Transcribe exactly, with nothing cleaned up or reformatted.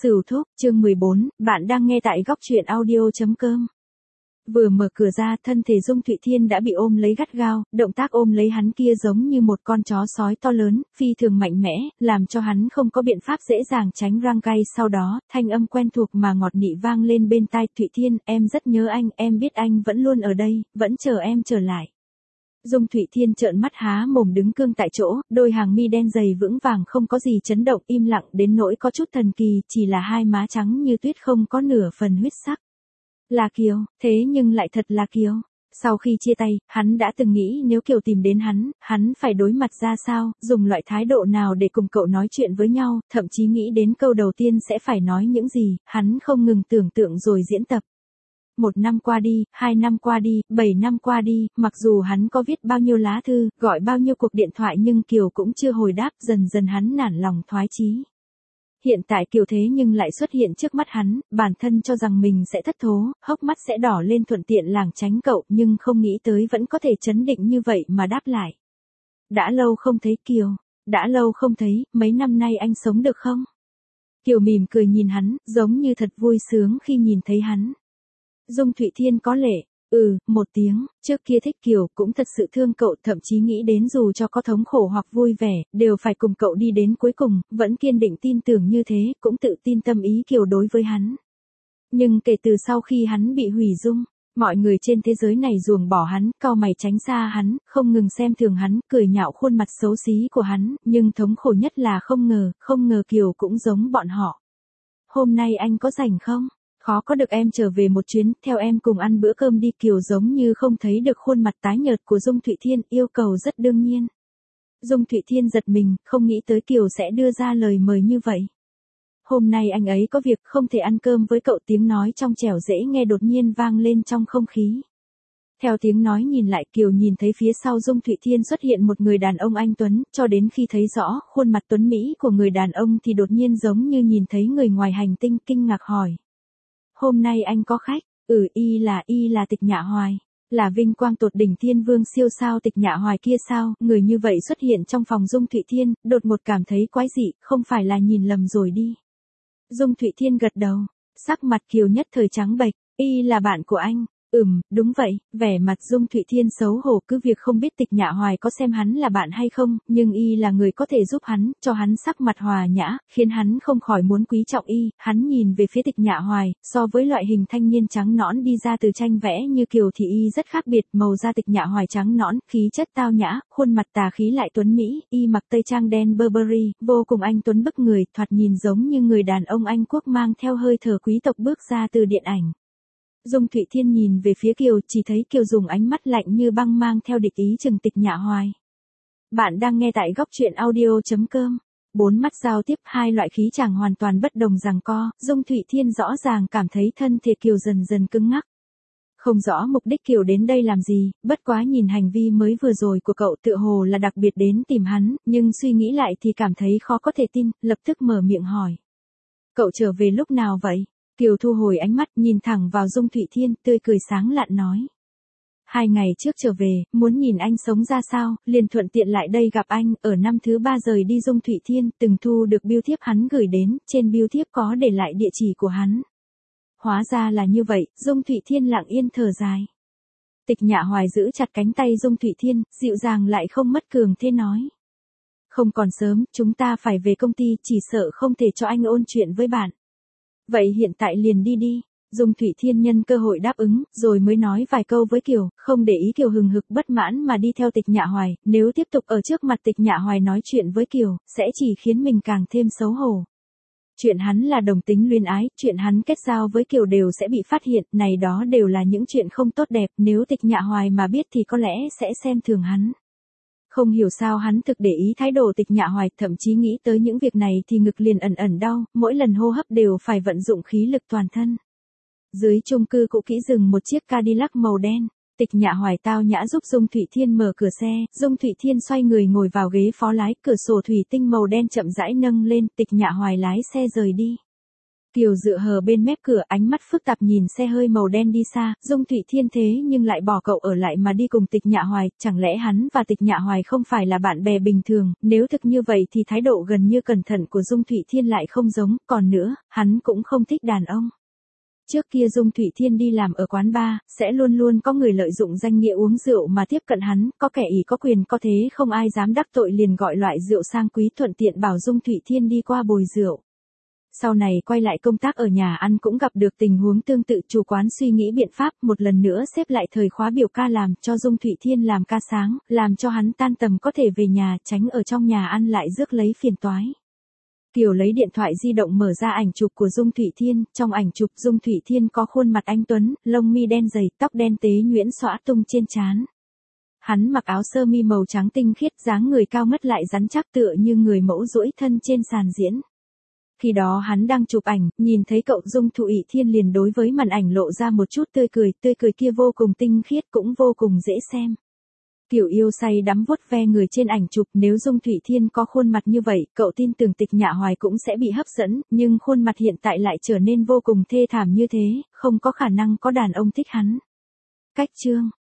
Sửu thúc, chương mười bốn, bạn đang nghe tại góc truyện audio chấm com. Vừa mở cửa ra, thân thể Dung Thụy Thiên đã bị ôm lấy gắt gao, động tác ôm lấy hắn kia giống như một con chó sói to lớn, phi thường mạnh mẽ, làm cho hắn không có biện pháp dễ dàng tránh răng cay. Sau đó, thanh âm quen thuộc mà ngọt nị vang lên bên tai. Thụy Thiên, em rất nhớ anh, em biết anh vẫn luôn ở đây, vẫn chờ em trở lại. Dung Thụy Thiên trợn mắt há mồm đứng cương tại chỗ, đôi hàng mi đen dày vững vàng không có gì chấn động, im lặng đến nỗi có chút thần kỳ, chỉ là hai má trắng như tuyết không có nửa phần huyết sắc. Là Kiều, thế nhưng lại thật là Kiều. Sau khi chia tay, hắn đã từng nghĩ nếu Kiều tìm đến hắn, hắn phải đối mặt ra sao, dùng loại thái độ nào để cùng cậu nói chuyện với nhau, thậm chí nghĩ đến câu đầu tiên sẽ phải nói những gì, hắn không ngừng tưởng tượng rồi diễn tập. Một năm qua đi, hai năm qua đi, bảy năm qua đi, mặc dù hắn có viết bao nhiêu lá thư, gọi bao nhiêu cuộc điện thoại nhưng Kiều cũng chưa hồi đáp, dần dần hắn nản lòng thoái chí. Hiện tại Kiều thế nhưng lại xuất hiện trước mắt hắn, bản thân cho rằng mình sẽ thất thố, hốc mắt sẽ đỏ lên thuận tiện lảng tránh cậu, nhưng không nghĩ tới vẫn có thể trấn định như vậy mà đáp lại. Đã lâu không thấy Kiều, đã lâu không thấy, mấy năm nay anh sống được không? Kiều mỉm cười nhìn hắn, giống như thật vui sướng khi nhìn thấy hắn. Dung Thụy Thiên có lệ, ừ, một tiếng, trước kia thích Kiều cũng thật sự thương cậu, thậm chí nghĩ đến dù cho có thống khổ hoặc vui vẻ, đều phải cùng cậu đi đến cuối cùng, vẫn kiên định tin tưởng như thế, cũng tự tin tâm ý Kiều đối với hắn. Nhưng kể từ sau khi hắn bị hủy dung, mọi người trên thế giới này ruồng bỏ hắn, cau mày tránh xa hắn, không ngừng xem thường hắn, cười nhạo khuôn mặt xấu xí của hắn, nhưng thống khổ nhất là không ngờ, không ngờ Kiều cũng giống bọn họ. Hôm nay anh có rảnh không? Khó có được em trở về một chuyến, theo em cùng ăn bữa cơm đi. Kiều giống như không thấy được khuôn mặt tái nhợt của Dung Thụy Thiên, yêu cầu rất đương nhiên. Dung Thụy Thiên giật mình, không nghĩ tới Kiều sẽ đưa ra lời mời như vậy. Hôm nay anh ấy có việc không thể ăn cơm với cậu, tiếng nói trong trẻo dễ nghe đột nhiên vang lên trong không khí. Theo tiếng nói nhìn lại, Kiều nhìn thấy phía sau Dung Thụy Thiên xuất hiện một người đàn ông anh tuấn, cho đến khi thấy rõ khuôn mặt tuấn mỹ của người đàn ông thì đột nhiên giống như nhìn thấy người ngoài hành tinh, kinh ngạc hỏi. Hôm nay anh có khách? Ừ, y là y là Tịch Nhạ Hoài. Là vinh quang tột đỉnh thiên vương siêu sao Tịch Nhạ Hoài kia sao? Người như vậy xuất hiện trong phòng Dung Thụy Thiên, đột một cảm thấy quái dị, không phải là nhìn lầm rồi đi. Dung Thụy Thiên gật đầu, sắc mặt Kiều nhất thời trắng bệch, y là bạn của anh. Ừm, đúng vậy, vẻ mặt Dung Thụy Thiên xấu hổ, cứ việc không biết Tịch Nhạ Hoài có xem hắn là bạn hay không, nhưng y là người có thể giúp hắn, cho hắn sắc mặt hòa nhã, khiến hắn không khỏi muốn quý trọng y. Hắn nhìn về phía Tịch Nhạ Hoài, so với loại hình thanh niên trắng nõn đi ra từ tranh vẽ như Kiều thì y rất khác biệt, màu da Tịch Nhạ Hoài trắng nõn, khí chất tao nhã, khuôn mặt tà khí lại tuấn mỹ, y mặc tây trang đen Burberry, vô cùng anh tuấn bức người, thoạt nhìn giống như người đàn ông Anh quốc mang theo hơi thở quý tộc bước ra từ điện ảnh. Dung Thụy Thiên nhìn về phía Kiều, chỉ thấy Kiều dùng ánh mắt lạnh như băng mang theo địch ý trừng Tịch Nhạ Hoài. Bạn đang nghe tại góc truyện audio chấm com. Bốn mắt giao tiếp, hai loại khí chàng hoàn toàn bất đồng giằng co, Dung Thụy Thiên rõ ràng cảm thấy thân thể Kiều dần dần cứng ngắc. Không rõ mục đích Kiều đến đây làm gì, bất quá nhìn hành vi mới vừa rồi của cậu tựa hồ là đặc biệt đến tìm hắn, nhưng suy nghĩ lại thì cảm thấy khó có thể tin, lập tức mở miệng hỏi. Cậu trở về lúc nào vậy? Kiều thu hồi ánh mắt, nhìn thẳng vào Dung Thụy Thiên, tươi cười sáng lạn nói. Hai ngày trước trở về, muốn nhìn anh sống ra sao, liền thuận tiện lại đây gặp anh, ở năm thứ ba rời đi. Dung Thụy Thiên từng thu được bưu thiếp hắn gửi đến, trên bưu thiếp có để lại địa chỉ của hắn. Hóa ra là như vậy, Dung Thụy Thiên lặng yên thở dài. Tịch Nhạ Hoài giữ chặt cánh tay Dung Thụy Thiên, dịu dàng lại không mất cường thế nói. Không còn sớm, chúng ta phải về công ty, chỉ sợ không thể cho anh ôn chuyện với bạn. Vậy hiện tại liền đi đi. Dung Thụy Thiên nhân cơ hội đáp ứng, rồi mới nói vài câu với Kiều, không để ý Kiều hừng hực bất mãn mà đi theo Tịch Nhạ Hoài, nếu tiếp tục ở trước mặt Tịch Nhạ Hoài nói chuyện với Kiều, sẽ chỉ khiến mình càng thêm xấu hổ. Chuyện hắn là đồng tính luyến ái, chuyện hắn kết giao với Kiều đều sẽ bị phát hiện, này đó đều là những chuyện không tốt đẹp, nếu Tịch Nhạ Hoài mà biết thì có lẽ sẽ xem thường hắn. Không hiểu sao hắn thực để ý thái độ Tịch Nhạ Hoài, thậm chí nghĩ tới những việc này thì ngực liền ẩn ẩn đau, mỗi lần hô hấp đều phải vận dụng khí lực toàn thân. Dưới chung cư cũ kỹ dừng một chiếc Cadillac màu đen, Tịch Nhạ Hoài tao nhã giúp Dung Thụy Thiên mở cửa xe, Dung Thụy Thiên xoay người ngồi vào ghế phó lái, cửa sổ thủy tinh màu đen chậm rãi nâng lên, Tịch Nhạ Hoài lái xe rời đi. Kiều dựa hờ bên mép cửa, ánh mắt phức tạp nhìn xe hơi màu đen đi xa, Dung Thụy Thiên thế nhưng lại bỏ cậu ở lại mà đi cùng Tịch Nhạ Hoài, chẳng lẽ hắn và Tịch Nhạ Hoài không phải là bạn bè bình thường, nếu thực như vậy thì thái độ gần như cẩn thận của Dung Thụy Thiên lại không giống, còn nữa, hắn cũng không thích đàn ông. Trước kia Dung Thụy Thiên đi làm ở quán bar, sẽ luôn luôn có người lợi dụng danh nghĩa uống rượu mà tiếp cận hắn, có kẻ ỷ có quyền có thế không ai dám đắc tội liền gọi loại rượu sang quý thuận tiện bảo Dung Thụy Thiên đi qua bồi rượu. Sau này quay lại công tác ở nhà ăn cũng gặp được tình huống tương tự, chủ quán suy nghĩ biện pháp một lần nữa xếp lại thời khóa biểu ca làm cho Dung Thụy Thiên làm ca sáng, làm cho hắn tan tầm có thể về nhà, tránh ở trong nhà ăn lại rước lấy phiền toái. Kiều lấy điện thoại di động mở ra ảnh chụp của Dung Thụy Thiên, trong ảnh chụp Dung Thụy Thiên có khuôn mặt anh tuấn, lông mi đen dày, tóc đen tế nhuyễn xõa tung trên trán. Hắn mặc áo sơ mi màu trắng tinh khiết, dáng người cao ngất lại rắn chắc tựa như người mẫu duỗi thân trên sàn diễn. Khi đó hắn đang chụp ảnh, nhìn thấy cậu Dung Thụy Thiên liền đối với màn ảnh lộ ra một chút tươi cười, tươi cười kia vô cùng tinh khiết cũng vô cùng dễ xem. Kiều yêu say đắm vuốt ve người trên ảnh chụp, nếu Dung Thụy Thiên có khuôn mặt như vậy, cậu tin tưởng Tịch Nhạ Hoài cũng sẽ bị hấp dẫn, nhưng khuôn mặt hiện tại lại trở nên vô cùng thê thảm như thế, không có khả năng có đàn ông thích hắn. Cách chương